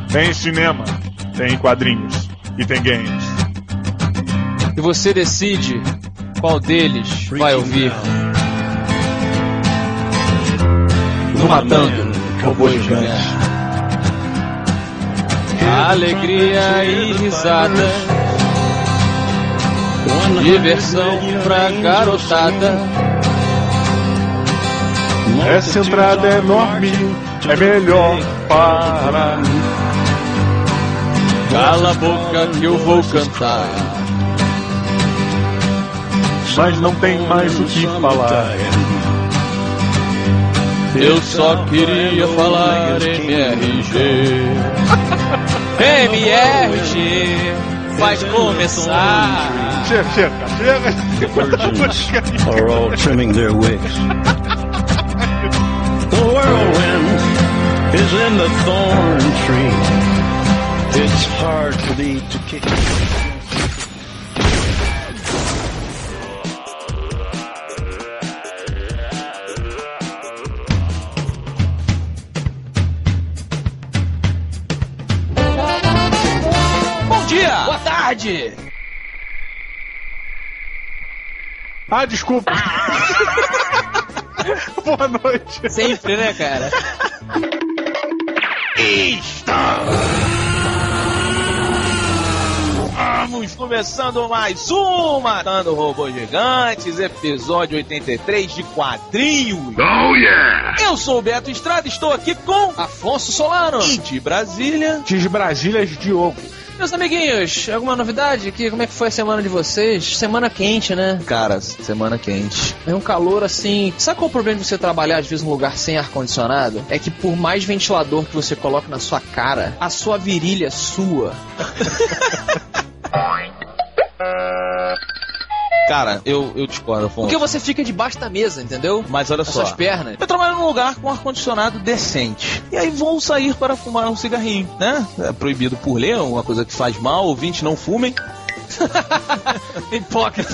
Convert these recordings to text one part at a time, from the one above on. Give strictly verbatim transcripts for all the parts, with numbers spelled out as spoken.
Tem cinema, tem quadrinhos e tem games. E você decide qual deles vai ouvir. No Matando Robôs Gigantes. Alegria e risada, diversão pra garotada. Essa entrada é enorme, é melhor parar. Cala a boca que eu vou cantar. Mas não tem mais o que falar. Eu só queria falar M R G. M R G faz começar. Chega, chega, chega. Are all trimming their wigs. The whirlwind is in the thorn tree. It's hard for thee to kick. Bom dia! Boa tarde! Ah, desculpa. Boa noite. Sempre, né, cara? Estamos começando mais um Matando Robôs Gigantes, episódio oitenta e três de quadrinhos. Oh, yeah! Eu sou o Beto Estrada, estou aqui com Afonso Solano. E de Brasília, de Brasília, Diogo. Meus amiguinhos, alguma novidade aqui? Como é que foi a semana de vocês? Semana quente, né? Cara, semana quente. É um calor assim... Sabe qual é o problema de você trabalhar às vezes num lugar sem ar-condicionado? É que por mais ventilador que você coloque na sua cara, a sua virilha sua. Cara, eu, eu discordo, Afonso. Porque você fica debaixo da mesa, entendeu? Mas olha só. Suas pernas. Eu trabalho num lugar com ar-condicionado decente. E aí vou sair para fumar um cigarrinho, né? É proibido por lei, é uma coisa que faz mal. Ouvintes, não fumem. Hipócrita.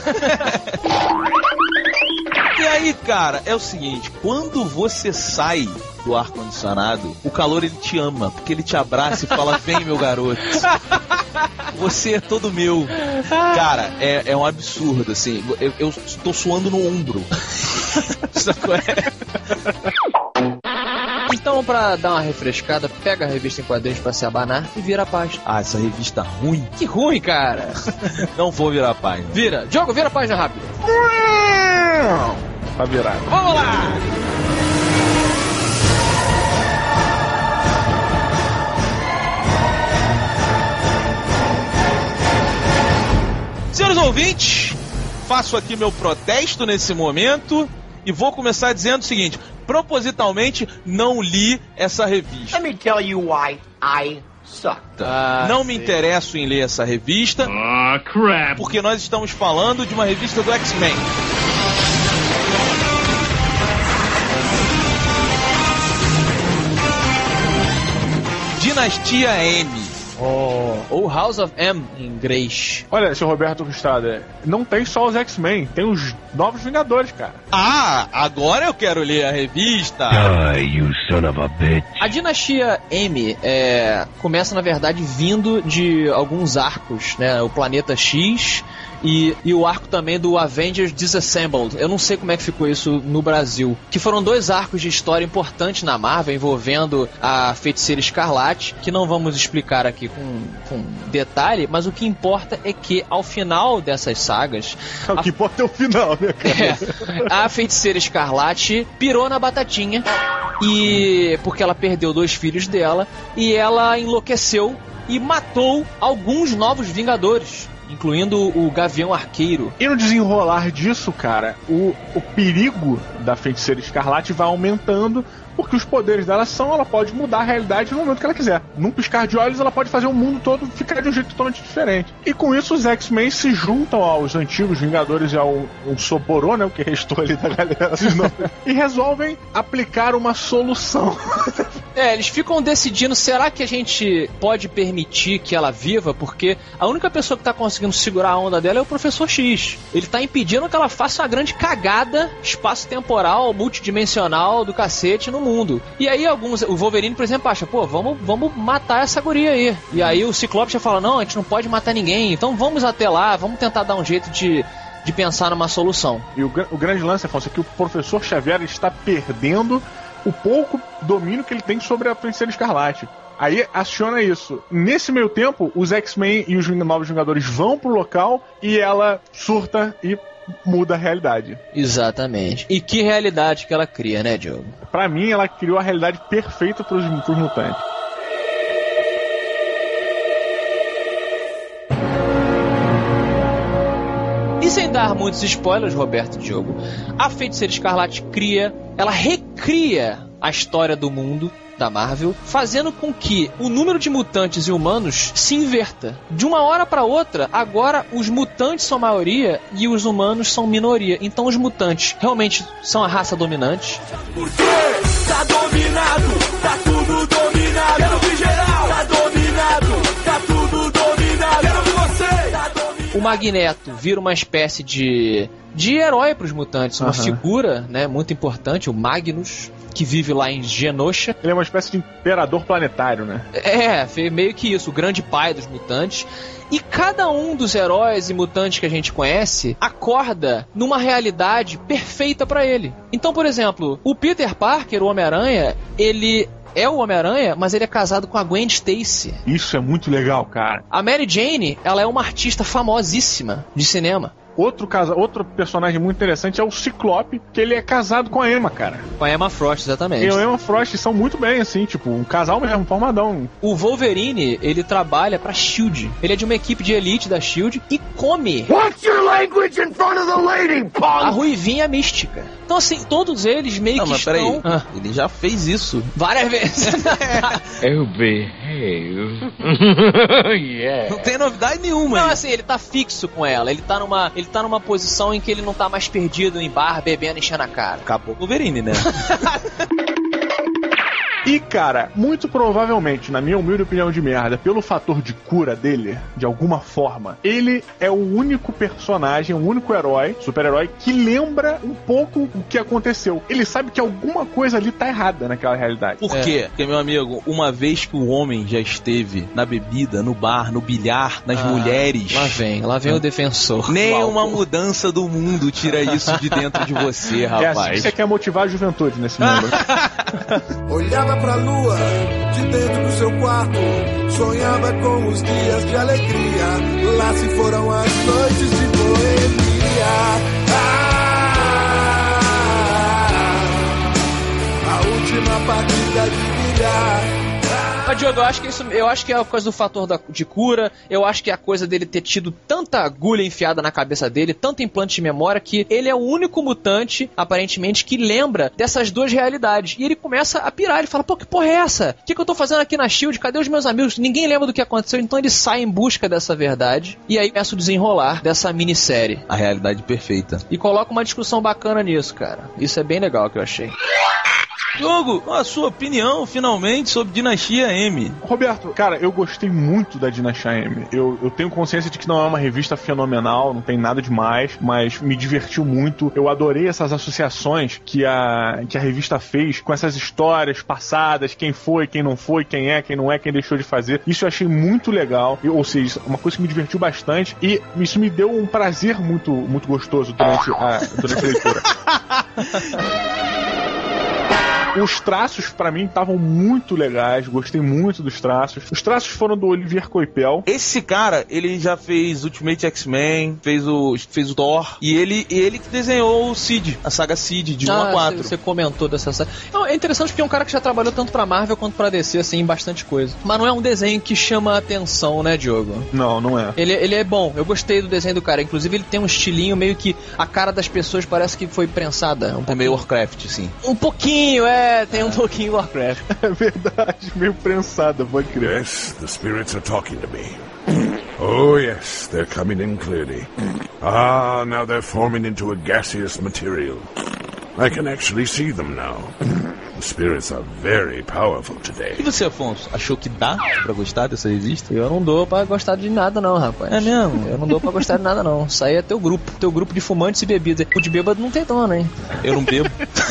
E aí, cara, é o seguinte. Quando você sai do ar-condicionado, o calor, ele te ama. Porque ele te abraça e fala, vem, meu garoto. Você é todo meu. Cara, é, é um absurdo, assim. Eu, eu tô suando no ombro. Então, pra dar uma refrescada, pega a revista em quadrinhos pra se abanar e vira a página. Ah, essa revista ruim? Que ruim, cara. Não vou virar a página. Vira. Diogo, vira a página rápido. Tá virado. Vamos lá! Senhores ouvintes, faço aqui meu protesto nesse momento e vou começar dizendo o seguinte: propositalmente não li essa revista. Let me tell you why I suck. Ah, não me interesso em ler essa revista. Ah, crap. Porque nós estamos falando de uma revista do X-Men. Dinastia M. Oh, ou House of M em inglês. Olha, seu Roberto Estrada, não tem só os X-Men, tem os Novos Vingadores, cara. Ah, agora eu quero ler a revista. Die, you son of a bitch. A Dinastia M é, começa, na verdade, vindo de alguns arcos, né? O Planeta X e, e o arco também do Avengers Disassembled. Eu não sei como é que ficou isso no Brasil. Que foram dois arcos de história importantes na Marvel, envolvendo a Feiticeira Escarlate, que não vamos explicar aqui com, com detalhe, mas o que importa é que ao final dessas sagas... O que a... importa é o final, né, cara? É, a Feiticeira Escarlate pirou na batatinha, e porque ela perdeu dois filhos dela, e ela enlouqueceu e matou alguns novos Vingadores, incluindo o Gavião Arqueiro. E no desenrolar disso, cara, o, o perigo da Feiticeira Escarlate vai aumentando, porque os poderes dela são, ela pode mudar a realidade no momento que ela quiser. Num piscar de olhos, ela pode fazer o mundo todo ficar de um jeito totalmente diferente. E com isso, os X-Men se juntam aos antigos Vingadores e ao, ao Soporô, né, o que restou ali da galera, e resolvem aplicar uma solução É, eles ficam decidindo, será que a gente pode permitir que ela viva? Porque a única pessoa que tá conseguindo segurar a onda dela é o Professor X. Ele tá impedindo que ela faça uma grande cagada espaço-temporal, multidimensional do cacete no mundo. E aí alguns, o Wolverine, por exemplo, acha, pô, vamos, vamos matar essa guria aí. E aí o Ciclope já fala, não, a gente não pode matar ninguém, então vamos até lá, vamos tentar dar um jeito de... de pensar numa solução. E o, o grande lance, Afonso, é que o Professor Xavier está perdendo o pouco domínio que ele tem sobre a Feiticeira Escarlate. Aí aciona isso. Nesse meio tempo, os X-Men e os Novos Vingadores vão pro local e ela surta e muda a realidade. Exatamente. E que realidade que ela cria, né, Diogo? Pra mim, ela criou a realidade perfeita pros, pros mutantes. E sem dar muitos spoilers, Roberto e Diogo, a Feiticeira Escarlate cria, ela recria a história do mundo da Marvel, fazendo com que o número de mutantes e humanos se inverta. De uma hora para outra, agora os mutantes são maioria e os humanos são minoria. Então os mutantes realmente são a raça dominante. Porque tá dominado, tá tudo dominado. Quero ver geral, tá dominado, tá tudo dominado. Quero ver você, tá dominado. O Magneto vira uma espécie de, de herói para os mutantes, uma uhum. figura, né, muito importante, o Magnus, que vive lá em Genosha. Ele é uma espécie de imperador planetário, né? É, meio que isso, o grande pai dos mutantes. E cada um dos heróis e mutantes que a gente conhece acorda numa realidade perfeita para ele. Então, por exemplo, o Peter Parker, o Homem-Aranha, ele... é o Homem-Aranha, mas ele é casado com a Gwen Stacy. Isso é muito legal, cara. A Mary Jane, ela é uma artista famosíssima de cinema. Outro, casa, outro personagem muito interessante é o Ciclope, que ele é casado com a Emma, cara. Com a Emma Frost, exatamente. E a Emma Frost são muito bem, assim, tipo, um casal mesmo, formadão. O Wolverine, ele trabalha pra SHIELD. Ele é de uma equipe de elite da SHIELD e come What's your language in front of the lady, punk? a Ruivinha Mística. Então, assim, todos eles meio Não, que mas estão... peraí, Ah. ele já fez isso. Várias vezes. Eu behave. Yeah. Não tem novidade nenhuma. Não, aí. assim, ele tá fixo com ela. Ele tá numa, ele tá numa posição em que ele não tá mais perdido em bar, bebendo, enchendo a cara. Acabou o Wolverine, né? E, cara, muito provavelmente, na minha humilde opinião de merda, pelo fator de cura dele, de alguma forma, ele é o único personagem, o único herói, super-herói, que lembra um pouco o que aconteceu. Ele sabe que alguma coisa ali tá errada naquela realidade. Por É. quê? Porque, meu amigo, uma vez que o homem já esteve na bebida, no bar, no bilhar, nas Ah, mulheres... Lá vem, lá vem o defensor. Nenhuma mudança do mundo tira isso de dentro de você, rapaz. É assim que você quer motivar a juventude nesse mundo. Olhava pra lua, de dentro do seu quarto, sonhava com os dias de alegria. Lá se foram as noites de boemia. Ah, a última partida de bilhar. Mas, Diogo, eu acho que isso, eu acho que é a coisa do fator da, de cura, eu acho que é a coisa dele ter tido tanta agulha enfiada na cabeça dele, tanto implante de memória, que ele é o único mutante, aparentemente, que lembra dessas duas realidades. E ele começa a pirar, ele fala, pô, que porra é essa? O que, que eu tô fazendo aqui na SHIELD? Cadê os meus amigos? Ninguém lembra do que aconteceu, então ele sai em busca dessa verdade, e aí começa o desenrolar dessa minissérie. A realidade perfeita. E coloca uma discussão bacana nisso, cara. Isso é bem legal que eu achei. Diogo, a sua opinião, finalmente, sobre Dinastia M. Roberto, cara, eu gostei muito da Dinastia M. Eu, eu tenho consciência de que não é uma revista fenomenal, não tem nada demais, mas me divertiu muito. Eu adorei essas associações que a, que a revista fez com essas histórias passadas, quem foi, quem não foi, quem é, quem não é, quem deixou de fazer. Isso eu achei muito legal, eu, ou seja, uma coisa que me divertiu bastante e isso me deu um prazer muito, muito gostoso durante a, durante a leitura. Os traços, pra mim, estavam muito legais. Gostei muito dos traços. Os traços foram do Olivier Coipel. Esse cara, ele já fez Ultimate X-Men, fez o, fez o Thor, e ele, ele que desenhou o Cid, a saga Cid, de um Ah, a quatro. Você comentou dessa saga. Não, é interessante porque é um cara que já trabalhou tanto pra Marvel quanto pra D C, assim, em bastante coisa. Mas não é um desenho que chama a atenção, né, Diogo? Não, não é. Ele, ele é bom, eu gostei do desenho do cara. Inclusive, ele tem um estilinho meio que a cara das pessoas parece que foi prensada. Um É meio Warcraft, sim. Um pouquinho, é, tem um pouquinho Warcraft. É verdade, meio prensada, pode crer. Yes, the spirits are talking to me. Oh yes, they're coming in clearly. Ah, now they're forming into a gaseous material. I can actually see them now. The spirits are very powerful today. E você, Afonso, achou que dá pra gostar dessa revista? Eu não dou pra gostar de nada não, rapaz. É mesmo? Eu não dou pra gostar de nada não. Isso aí é teu grupo, teu grupo de fumantes e bebidas. O de bêbado não tem dono, hein? Eu não bebo.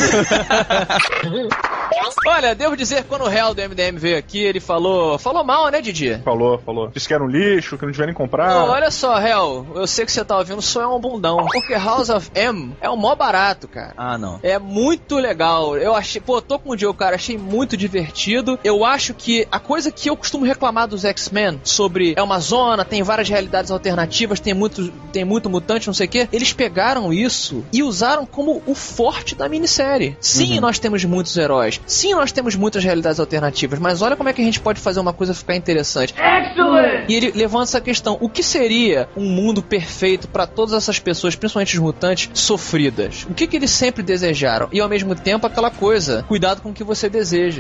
Olha, devo dizer que quando o réu do M D M veio aqui, ele falou... Falou mal, né, Didi? Falou, falou. Disse que era um lixo, que não devia nem comprar. Oh, olha só, réu, eu sei que você tá ouvindo, só é um bundão. Porque House of M é um mó barato, cara. Ah, não. É muito legal. Eu achei... Pô, tô com o Diogo, cara. Achei muito divertido. Eu acho que a coisa que eu costumo reclamar dos X-Men sobre é uma zona, tem várias realidades alternativas, tem muito, tem muito mutante, não sei o quê. Eles pegaram isso e usaram como o forte da minissérie. Sim, uhum. Nós temos muitos heróis. Sim, nós temos muitas realidades alternativas. Mas olha como é que a gente pode fazer uma coisa ficar interessante. Excellent! E ele levanta essa questão. O que seria um mundo perfeito para todas essas pessoas, principalmente os mutantes, sofridas? O que, que eles sempre desejaram? E ao mesmo tempo aquela coisa, cuidado com o que você deseja.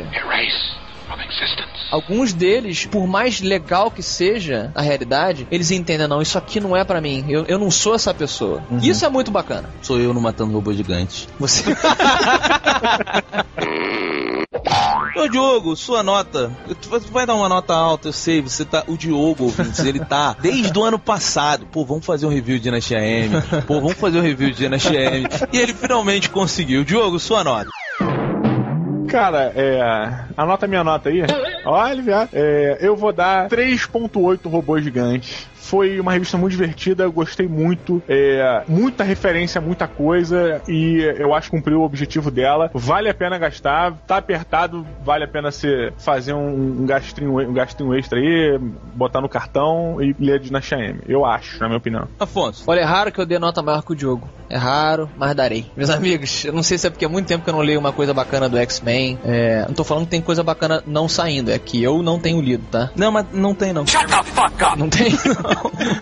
Alguns deles, por mais legal que seja a realidade, eles entendem, não, isso aqui não é pra mim, eu, eu não sou essa pessoa. Uhum. Isso é muito bacana. Sou eu no Matando Robô Gigante. Você... Ô Diogo, sua nota. Tu vai dar uma nota alta, eu sei. Você tá. O Diogo, ouvintes, ele tá desde o ano passado. Pô, vamos fazer um review de Dinastia M. Pô, vamos fazer um review de Dinastia M. E ele finalmente conseguiu. Diogo, sua nota. Cara, é... anota minha nota aí. Olha, viado. É... Eu vou dar três ponto oito robôs gigantes. Foi uma revista muito divertida, eu gostei muito, é, muita referência, muita coisa, e eu acho que cumpriu o objetivo dela. Vale a pena gastar, tá apertado, vale a pena você fazer um, um, gastinho, um gastinho extra aí, botar no cartão e ler de Dinastia M. Eu acho, na minha opinião. Afonso. Olha, é raro que eu dê nota maior que o Diogo. É raro, mas darei. Meus amigos, eu não sei se é porque há muito tempo que eu não leio uma coisa bacana do X-Men. É, não tô falando que tem coisa bacana não saindo, é que eu não tenho lido, tá? Não, mas não tem não. Shut the fuck up! Não tem não.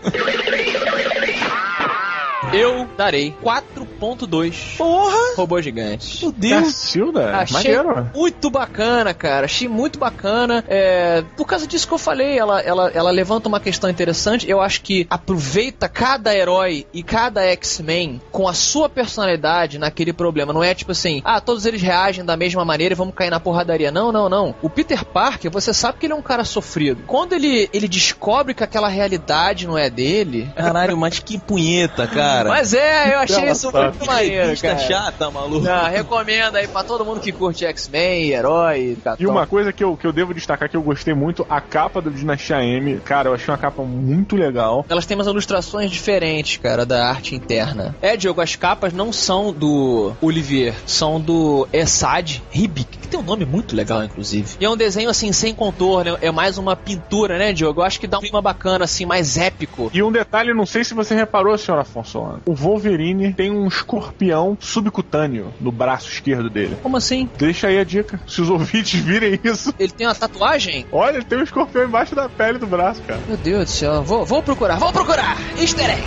Eu darei quatro ponto dois. Porra! Robô gigante. Meu Deus! Cacilda, achei maneiro. muito bacana, cara. Achei muito bacana. É, por causa disso que eu falei, ela, ela, ela levanta uma questão interessante. Eu acho que aproveita cada herói e cada X-Men com a sua personalidade naquele problema. Não é tipo assim, ah, todos eles reagem da mesma maneira e vamos cair na porradaria. Não, não, não. O Peter Parker, você sabe que ele é um cara sofrido. Quando ele, ele descobre que aquela realidade não é dele... Caralho, mas que punheta, cara. Mas é, eu achei isso muito maneiro, cara. Chata, maluco. Não, recomendo aí pra todo mundo que curte X-Men, herói, E uma coisa que eu, que eu devo destacar que eu gostei muito, a capa do Dinastia M, cara, eu achei uma capa muito legal. Elas têm umas ilustrações diferentes, cara, da arte interna. É, Diogo, as capas não são do Olivier, são do Esad Ribic, que tem um nome muito legal, inclusive. E é um desenho, assim, sem contorno, é mais uma pintura, né, Diogo? Eu acho que dá um clima bacana, assim, mais épico. E um detalhe, não sei se você reparou, senhor Afonso, o Wolverine tem um escorpião subcutâneo no braço esquerdo dele. Como assim? Deixa aí a dica, se os ouvintes virem isso. Ele tem uma tatuagem? Olha, ele tem um escorpião embaixo da pele do braço, cara. Meu Deus do céu, vou, vou procurar, vou procurar! Easter egg!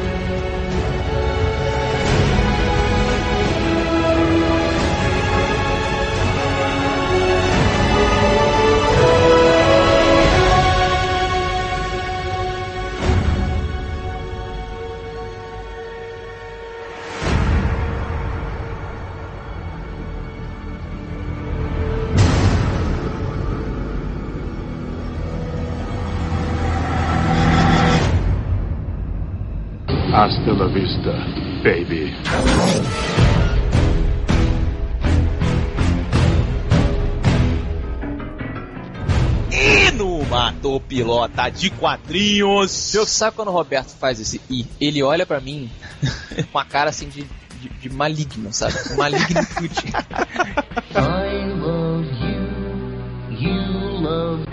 Hasta la vista, baby. E no Matou Pilota de Quadrinhos. Eu sabe quando o Roberto faz esse I? Ele olha pra mim com a cara assim de, de, de maligno, sabe? Malignitude. I love you, you love...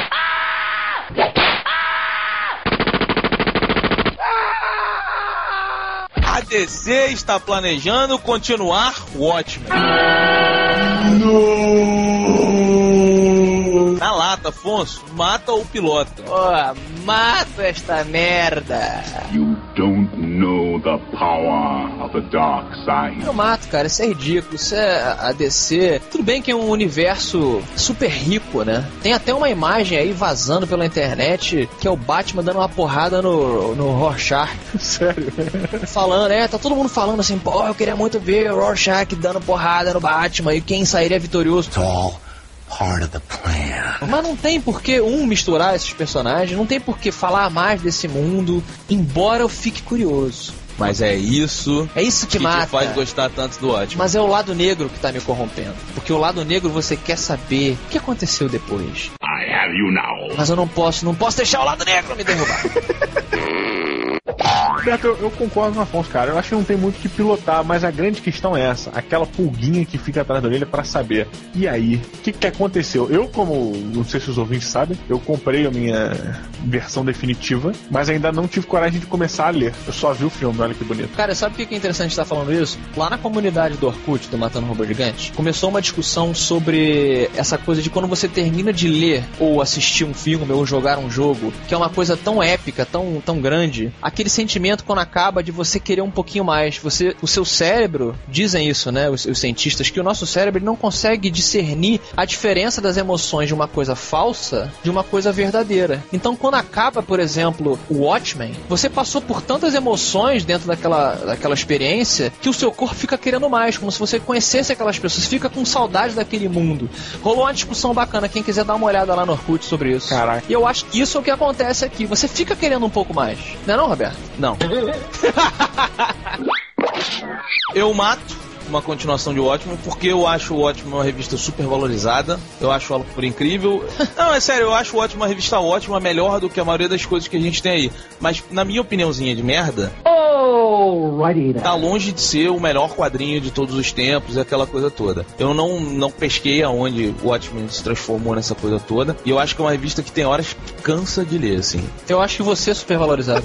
A D C está planejando continuar Watchmen. No! Na lata, Afonso, mata o pilota. Oh, mata esta merda. You don't know the power of the dark side. Eu mato, cara, isso é ridículo, isso é a D C. Tudo bem que é um universo super rico, né? Tem até uma imagem aí vazando pela internet que é o Batman dando uma porrada no, no Rorschach. Sério? Falando, é, tá todo mundo falando assim, pô, eu queria muito ver o Rorschach dando porrada no Batman e quem sairia vitorioso. It's all part of the plan. Mas não tem por que um misturar esses personagens, não tem por que falar mais desse mundo, embora eu fique curioso. Mas é isso É isso que, que mata. te faz gostar tanto do Watchmen. Mas é o lado negro que tá me corrompendo. Porque o lado negro você quer saber o que aconteceu depois. I have you now. Mas eu não posso, não posso deixar o lado negro me derrubar. Beto, eu, eu concordo com o Afonso, cara. Eu acho que não tem muito o que pilotar, mas a grande questão é essa. Aquela pulguinha que fica atrás da orelha pra saber. E aí? O que, que aconteceu? Eu, como, não sei se os ouvintes sabem, eu comprei a minha versão definitiva, mas ainda não tive coragem de começar a ler. Eu só vi o filme, olha que bonito. Cara, sabe por que é interessante estar falando isso? Lá na comunidade do Orkut, do Matando Robô Gigante, começou uma discussão sobre essa coisa de quando você termina de ler ou assistir um filme ou jogar um jogo, que é uma coisa tão épica, tão, tão grande, aquele sentimento quando acaba de você querer um pouquinho mais. Você, o seu cérebro, dizem isso, né, os, os cientistas, que o nosso cérebro não consegue discernir a diferença das emoções de uma coisa falsa de uma coisa verdadeira. Então, quando acaba, por exemplo, o Watchmen, você passou por tantas emoções dentro daquela, daquela experiência que o seu corpo fica querendo mais, como se você conhecesse aquelas pessoas, fica com saudade daquele mundo. Rolou uma discussão bacana, quem quiser dar uma olhada lá no Orkut sobre isso. Caraca. E eu acho que isso é o que acontece aqui. Você fica querendo um pouco mais. Não é não, Roberto? Não. Eu mato uma continuação de Watchmen porque eu acho o Watchmen uma revista super valorizada. Eu acho ela por incrível. Não, é sério, eu acho o Watchmen uma revista ótima, melhor do que a maioria das coisas que a gente tem aí. Mas na minha opiniãozinha de merda, tá longe de ser o melhor quadrinho de todos os tempos e aquela coisa toda. Eu não, não pesquei aonde o Watchmen se transformou nessa coisa toda. E eu acho que é uma revista que tem horas que cansa de ler, assim. Eu acho que você é super valorizado.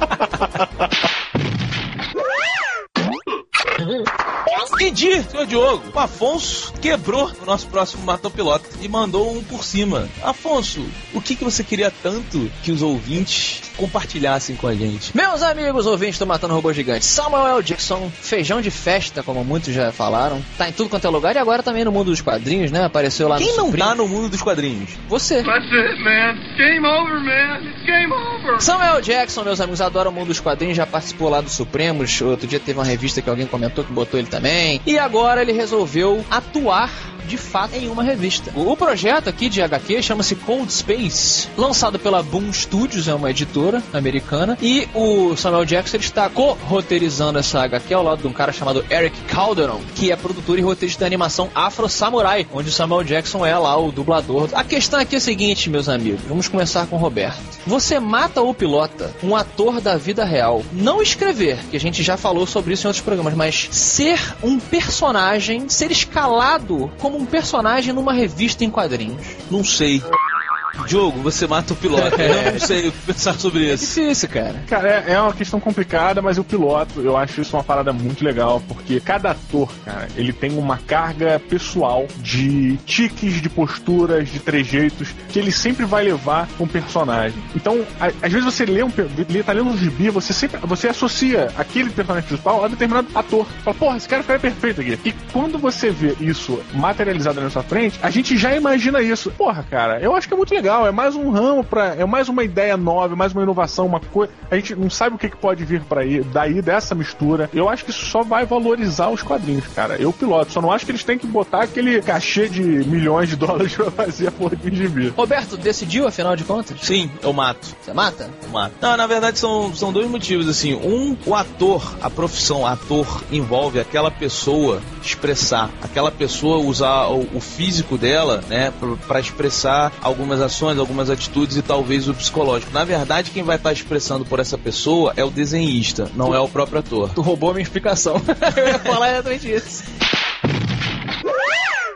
Entendi, senhor Diogo. O Afonso quebrou o nosso próximo Matou Pilota e mandou um por cima. Afonso, o que, que você queria tanto que os ouvintes compartilhassem com a gente? Meus amigos ouvintes do Matando Robô Gigante, Samuel L. Jackson, feijão de festa, como muitos já falaram, tá em tudo quanto é lugar e agora também no mundo dos quadrinhos, né? Apareceu lá no Quem não Supreme. tá no mundo dos quadrinhos? Você. That's it, man. Game over, man. It's game over. Samuel Jackson, meus amigos, adora o mundo dos quadrinhos, já participou lá do Supremos. Outro dia teve uma revista que alguém comentou que botou ele também. E agora ele resolveu atuar de fato em uma revista. O projeto aqui de H Q chama-se Cold Space, lançado pela Boom Studios, é uma editora americana, e o Samuel Jackson ele está co-roteirizando essa H Q ao lado de um cara chamado Eric Calderon, que é produtor e roteirista da animação Afro Samurai, onde o Samuel Jackson é lá o dublador. A questão aqui é a seguinte, meus amigos, vamos começar com o Roberto. Você mata ou pilota um ator da vida real, não escrever, que a gente já falou sobre isso em outros programas, mas ser um personagem, ser escalado como um personagem numa revista em quadrinhos. Não sei. Diogo, você mata o piloto. Eu não sei o que pensar sobre É isso. difícil, cara. Cara, é, é uma questão complicada, mas o piloto, eu acho isso uma parada muito legal, porque cada ator, cara, ele tem uma carga pessoal de tiques, de posturas, de trejeitos, que ele sempre vai levar um personagem. Então, a, às vezes você lê um, lê, tá lendo um gibi, você sempre, você associa aquele personagem principal a determinado ator. Fala, porra, esse cara ficaria perfeito aqui. E quando você vê isso materializado na sua frente, a gente já imagina isso. Porra, cara, eu acho que é muito legal. É mais um ramo pra. É mais uma ideia nova, é mais uma inovação, uma coisa. A gente não sabe o que, que pode vir pra aí, daí dessa mistura. Eu acho que isso só vai valorizar os quadrinhos, cara. Eu piloto, só não acho que eles têm que botar aquele cachê de milhões de dólares pra fazer a porra de gibi. Roberto, decidiu afinal de contas? Sim, eu mato. Você mata? Eu mato. Não, na verdade são, são dois motivos, assim. Um, o ator, a profissão ator envolve aquela pessoa expressar, aquela pessoa usar o, o físico dela, né, pra, pra expressar algumas ações, algumas atitudes e talvez o psicológico. Na verdade, quem vai estar expressando por essa pessoa é o desenhista, não é o próprio ator. Tu roubou a minha explicação. Eu ia falar exatamente isso.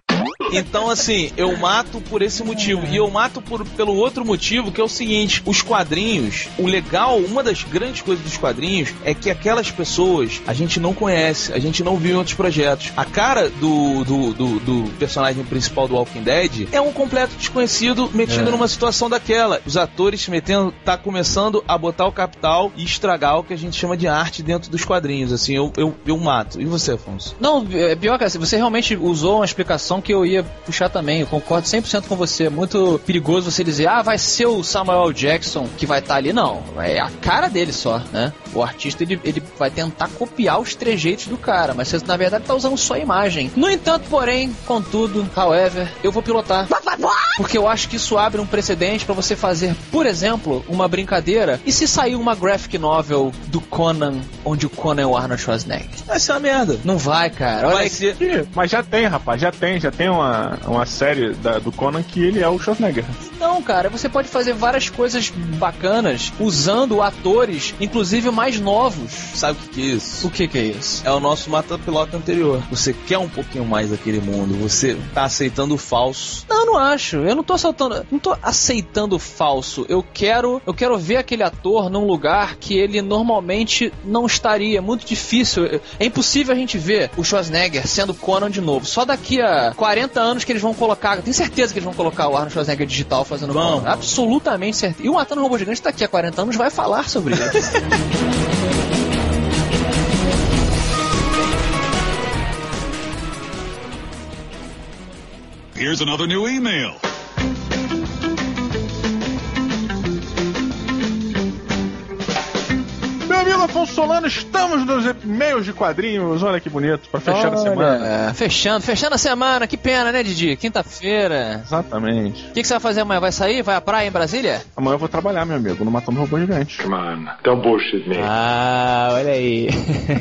Então, assim, eu mato por esse motivo. E eu mato por, pelo outro motivo, que é o seguinte: os quadrinhos, o legal, uma das grandes coisas dos quadrinhos é que aquelas pessoas a gente não conhece, a gente não viu em outros projetos. A cara do, do, do, do personagem principal do Walking Dead é um completo desconhecido metido é. numa situação daquela. Os atores se metendo, tá começando a botar o capital e estragar o que a gente chama de arte dentro dos quadrinhos. Assim, eu, eu, eu mato. E você, Afonso? Não, é pior que você realmente usou uma explicação que eu ia puxar também. Eu concordo cem por cento com você. É muito perigoso você dizer, ah, vai ser o Samuel Jackson que vai estar tá ali. Não, é a cara dele só, né? O artista, ele, ele vai tentar copiar os trejeitos do cara, mas você, na verdade, tá usando só a imagem. No entanto, porém, contudo, however, eu vou pilotar. Porque eu acho que isso abre um precedente pra você fazer, por exemplo, uma brincadeira. E se sair uma graphic novel do Conan, onde o Conan é o Arnold Schwarzenegger? Vai ser uma merda. Não vai, cara. Olha vai que... ser... Mas já tem, rapaz, já tem. Já tem uma, uma série da, do Conan que ele é o Schwarzenegger. Não, cara, você pode fazer várias coisas bacanas usando atores, inclusive mais novos. Sabe o que, que é isso? O que, que é isso? É o nosso mata-piloto anterior. Você quer um pouquinho mais daquele mundo, você tá aceitando o falso. Não, não acho. Eu não tô aceitando, não tô aceitando o falso. Eu quero, eu quero ver aquele ator num lugar que ele normalmente não estaria. É muito difícil. É impossível a gente ver o Schwarzenegger sendo Conan de novo. Só daqui a quarenta anos que eles vão colocar, tenho certeza que eles vão colocar o Arnold Schwarzenegger digital fazendo Conan. Absolutamente certeza. E o Matando Robô Gigante daqui a quarenta anos vai falar sobre isso. Here's another new email. Meu amigo Afonso Solano, estamos nos e-mails de quadrinhos. Olha que bonito, pra fechar Olha, a semana. É, fechando, fechando a semana. Que pena, né, Didi? Quinta-feira. Exatamente. O que, que você vai fazer amanhã? Vai sair? Vai à praia em Brasília? Amanhã eu vou trabalhar, meu amigo, no Matando Robô Gigante. Come on, don't bullshit me. Ah, olha aí.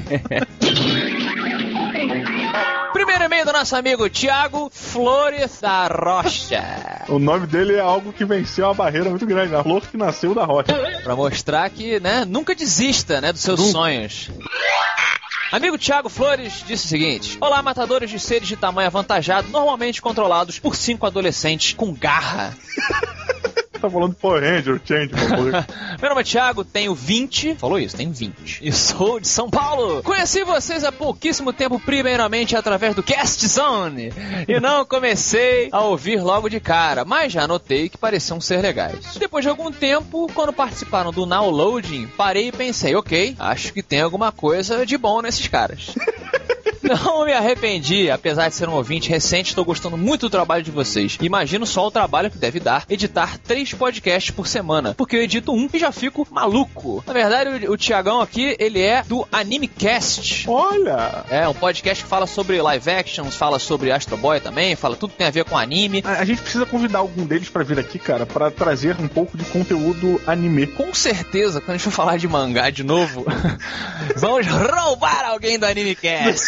Primeiro e-mail do nosso amigo Thiago Flores da Rocha. O nome dele é algo que venceu uma barreira muito grande, a flor que nasceu da rocha. Pra mostrar que, né, nunca desista, né, dos seus nunca. sonhos. Amigo Thiago Flores disse o seguinte: olá, matadores de seres de tamanho avantajado, normalmente controlados por cinco adolescentes com garra. Tá falando Power Ranger, Change, Meu nome é Thiago, tenho vinte. Falou isso, tenho vinte. E sou de São Paulo. Conheci vocês há pouquíssimo tempo, primeiramente através do Cast Zone. E não comecei a ouvir logo de cara, mas já notei que pareciam ser legais. Depois de algum tempo, quando participaram do Now Loading, parei e pensei, ok, acho que tem alguma coisa de bom nesses caras. Não me arrependi, apesar de ser um ouvinte recente, estou gostando muito do trabalho de vocês. Imagino só o trabalho que deve dar editar três podcasts por semana, porque eu edito um e já fico maluco. Na verdade, o, o Thiagão aqui, ele é do AnimeCast. Olha! É, um podcast que fala sobre live actions, fala sobre Astro Boy também, fala tudo que tem a ver com anime. A, a gente precisa convidar algum deles pra vir aqui, cara, pra trazer um pouco de conteúdo anime. Com certeza, quando a gente for falar de mangá de novo, vamos roubar alguém do AnimeCast.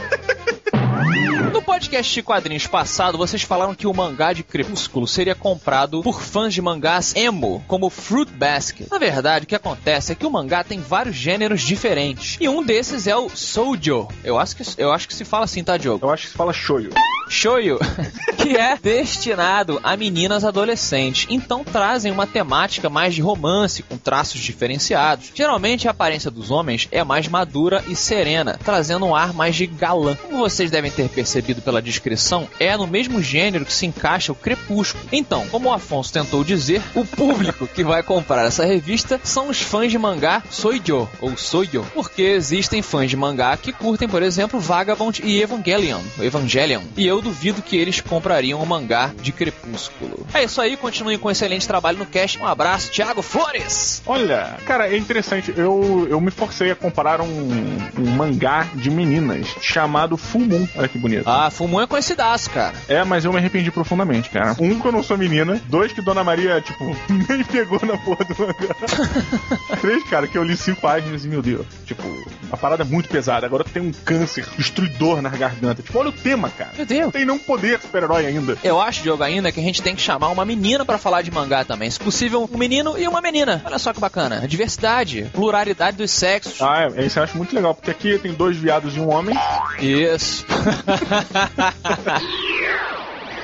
No podcast de quadrinhos passado, vocês falaram que o mangá de Crepúsculo seria comprado por fãs de mangás emo, como Fruit Basket. Na verdade, o que acontece é que o mangá tem vários gêneros diferentes, e um desses é o Shoujo. Eu acho que, eu acho que se fala assim, tá, Diogo? Eu acho que se fala Shoujo. Shoujo, que é destinado a meninas adolescentes. Então trazem uma temática mais de romance, com traços diferenciados. Geralmente a aparência dos homens é mais madura e serena, trazendo um ar mais de galã. Como vocês devem ter percebido pela descrição, é no mesmo gênero que se encaixa o Crepúsculo. Então, como o Afonso tentou dizer, o público que vai comprar essa revista são os fãs de mangá Shoujo, ou Shoujo, porque existem fãs de mangá que curtem, por exemplo, Vagabond e Evangelion, Evangelion, e eu duvido que eles comprariam o mangá de Crepúsculo. É isso aí, continuem com um excelente trabalho no cast. Um abraço, Thiago Flores! Olha, cara, é interessante, eu, eu me forcei a comparar um, um mangá de meninas chamado Full Moon. Olha que bonito. Ah, Full Moon é conhecidaço, cara. É, mas eu me arrependi profundamente, cara. Um, que eu não sou menina. Dois, que Dona Maria, tipo, nem pegou na porra do mangá. Três, cara, que eu li cinco páginas e, meu Deus, tipo, a parada é muito pesada. Agora tu tem um câncer destruidor na garganta. Tipo, olha o tema, cara. Meu Deus. Não tem nenhum poder super-herói ainda. Eu acho, Diogo, ainda que a gente tem que chamar uma menina pra falar de mangá também. Se possível, um menino e uma menina. Olha só que bacana. Diversidade, pluralidade dos sexos. Ah, é, isso eu acho muito legal, porque aqui tem dois viados e um homem. Isso.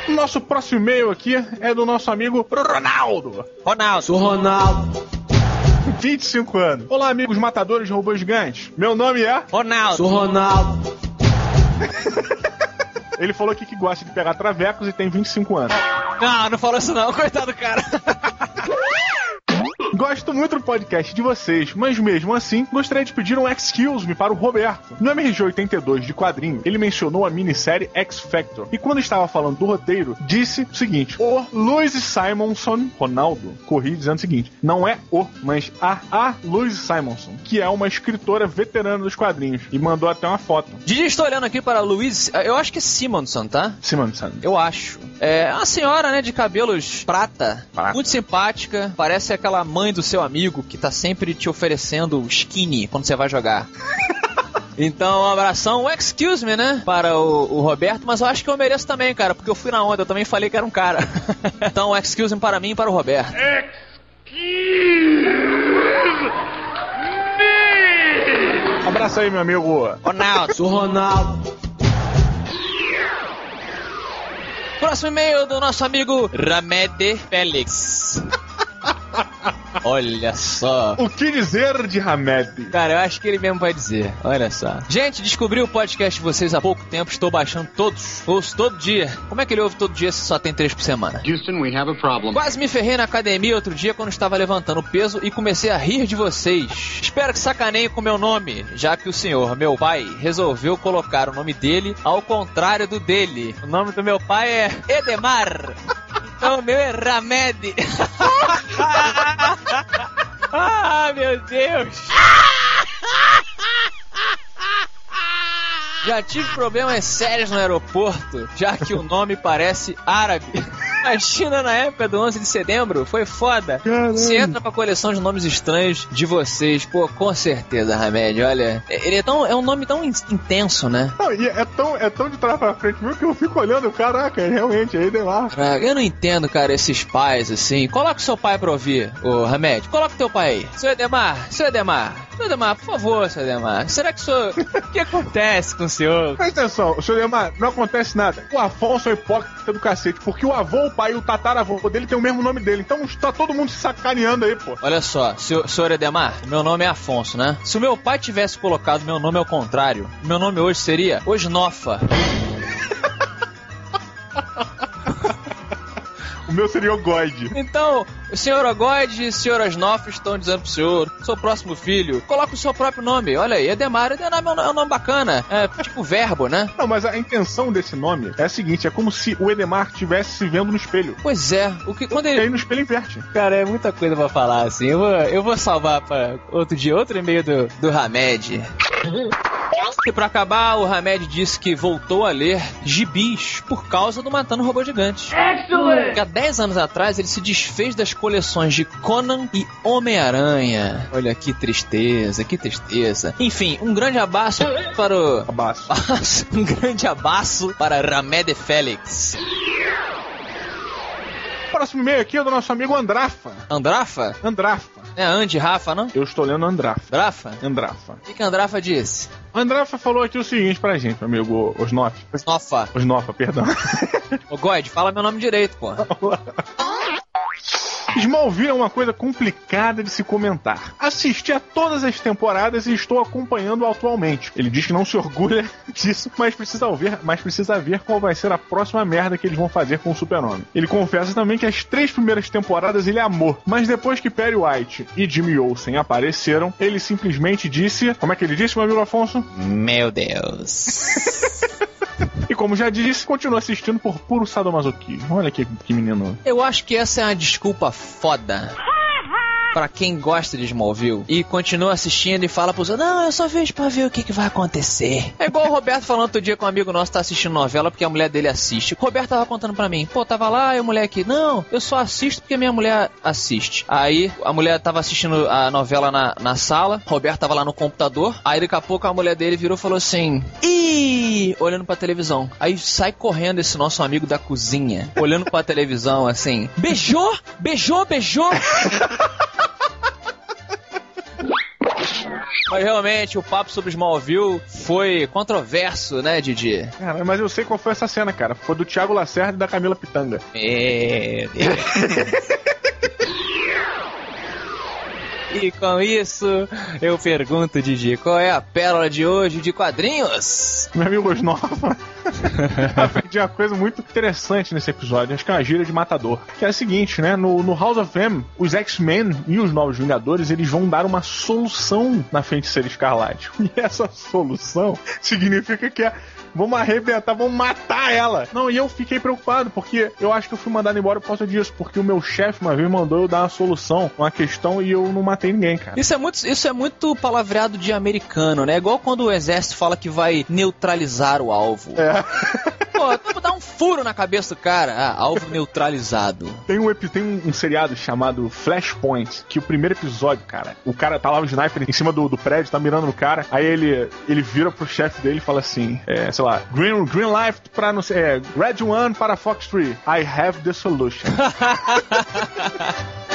Nosso próximo e-mail aqui é do nosso amigo Ronaldo. Ronaldo. Sou Ronaldo. vinte e cinco anos. Olá, amigos matadores de robôs gigantes. Meu nome é... Ronaldo. Sou Ronaldo. Ele falou aqui que gosta de pegar travecos e tem vinte e cinco anos. Não, não falou isso não, coitado do cara. Gosto muito do podcast de vocês, mas mesmo assim, gostaria de pedir um excuse me para o Roberto. No M R G oitenta e dois de quadrinho, ele mencionou a minissérie X Factor. E quando estava falando do roteiro, disse o seguinte: o Louise Simonson, Ronaldo, corri dizendo o seguinte, não é o, mas a, a Louise Simonson, que é uma escritora veterana dos quadrinhos, e mandou até uma foto. Didi, estou olhando aqui para a Louise, eu acho que é Simonson, tá? Simonson. Eu acho. É uma senhora, né, de cabelos prata, prata, muito simpática, parece aquela mãe do seu amigo que tá sempre te oferecendo skinny quando você vai jogar. Então, um abração, um excuse me, né, para o, o Roberto, mas eu acho que eu mereço também, cara, porque eu fui na onda, eu também falei que era um cara. Então, um excuse me para mim e para o Roberto. Excuse me! Abraço aí, meu amigo Ronaldo. Sou Ronaldo. Próximo e-mail do nosso amigo Ramede Félix. Olha só. O que dizer de Hamed? Cara, eu acho que ele mesmo vai dizer. Olha só. Gente, descobri o podcast de vocês há pouco tempo. Estou baixando todos. Ouço todo dia. Como é que ele ouve todo dia se só tem três por semana? Houston, we have a problem. Quase me ferrei na academia outro dia quando estava levantando peso e comecei a rir de vocês. Espero que sacaneiem com meu nome, já que o senhor, meu pai, resolveu colocar o nome dele ao contrário do dele. O nome do meu pai é Edemar. Então o meu é Ramede. Ah, meu Deus! Já tive problemas sérios no aeroporto, já que o nome parece árabe. Imagina na época do onze de setembro, foi foda. Caramba. Você entra pra coleção de nomes estranhos de vocês, pô, com certeza, Hamed, olha. Ele é, tão, é um nome tão in- intenso, né? Não, e é tão, é tão de trás pra frente mesmo que eu fico olhando, caraca, realmente, aí deu lá. Eu não entendo, cara, esses pais, assim. Coloca o seu pai pra ouvir, ô Hamed. Coloca o teu pai aí. Seu Edemar, seu Edemar. Seu Edemar, por favor, seu Edemar. Será que o senhor... O que acontece com o senhor? Presta atenção, seu Edemar, não acontece nada. O Afonso é hipócrita do cacete, porque o avô, o pai e o tataravô dele tem o mesmo nome dele. Então tá todo mundo se sacaneando aí, pô. Olha só, senhor, senhor Edemar, meu nome é Afonso, né? Se o meu pai tivesse colocado meu nome ao contrário, meu nome hoje seria Osnofa. O meu seria o God. Então, o senhor Ogode e o senhor Osnoff estão dizendo pro senhor, seu próximo filho, coloca o seu próprio nome. Olha aí, Edemar, Edemar é um nome bacana. É tipo verbo, né? Não, mas a intenção desse nome é a seguinte, é como se o Edemar estivesse se vendo no espelho. Pois é, o que quando ele... E aí no espelho inverte. Cara, é muita coisa pra falar, assim. Eu vou, eu vou salvar pra outro dia, outro e-mail do, do Hamed. E pra acabar, o Hamed disse que voltou a ler gibis por causa do Matando Robô Gigante. Excellent! Porque há dez anos atrás ele se desfez das coleções de Conan e Homem-Aranha. Olha que tristeza, que tristeza. Enfim, um grande abraço para o... Abraço. Um grande abraço para Ramede Félix. Próximo e-mail aqui é do nosso amigo Andrafa. Andrafa? Andrafa. É Andy Rafa, não? Eu estou lendo Andrafa. Andrafa? Andrafa. O que, que Andrafa disse? Andrafa falou aqui o seguinte pra gente, meu amigo Osnoff. Osnofa. Osnofa, perdão. Ô, God, fala meu nome direito, pô. Smallville é uma coisa complicada de se comentar. Assisti a todas as temporadas e estou acompanhando atualmente. Ele diz que não se orgulha disso, mas precisa ver, mas precisa ver qual vai ser a próxima merda que eles vão fazer com o Super-Homem. Ele confessa também que as três primeiras temporadas ele amou, mas depois que Perry White e Jimmy Olsen apareceram, ele simplesmente disse... Como é que ele disse, meu amigo Afonso? Meu Deus... E como já disse, continua assistindo por puro sadomasoquismo. Olha que, que menino. Eu acho que essa é uma desculpa foda pra quem gosta de Smallville e continua assistindo e fala pros outros, não, eu só vejo pra ver o que, que vai acontecer. É igual o Roberto falando outro dia com um amigo nosso que tá assistindo novela porque a mulher dele assiste. O Roberto tava contando pra mim, pô, tava lá e a mulher aqui, não, eu só assisto porque minha mulher assiste. Aí a mulher tava assistindo a novela na, na sala, o Roberto tava lá no computador, aí daqui a pouco a mulher dele virou e falou assim, ih, olhando pra televisão. Aí sai correndo esse nosso amigo da cozinha, olhando pra televisão assim, beijou, beijou, beijou. Mas realmente, o papo sobre Smallville foi controverso, né, Didi? Cara, mas eu sei qual foi essa cena, cara. Foi do Thiago Lacerda e da Camila Pitanga. É... E com isso, eu pergunto, Didi, qual é a pérola de hoje de quadrinhos? Meu amigo Nova aprendi uma coisa muito interessante nesse episódio, acho que é uma gíria de matador, que é a seguinte, né, no, no House of M, os X-Men e os Novos Vingadores, eles vão dar uma solução na Feiticeira Escarlate, e essa solução significa que é vamos arrebentar, vamos matar ela. Não, e eu fiquei preocupado, porque eu acho que eu fui mandado embora por causa disso, porque o meu chefe uma vez mandou eu dar uma solução, uma questão, e eu não matei ninguém, cara. Isso é muito, isso é muito palavreado de americano, né? Igual quando o exército fala que vai neutralizar o alvo. É. Pô, vamos dar um furo na cabeça do cara. Ah, alvo neutralizado. Tem, um, tem um, um seriado chamado Flashpoint, que o primeiro episódio, cara, o cara tá lá, o sniper em cima do, do prédio, tá mirando no cara, aí ele, ele vira pro chefe dele e fala assim, é, sei lá, Green, green light pra não sei, é, Red One para Fox três. I have the solution.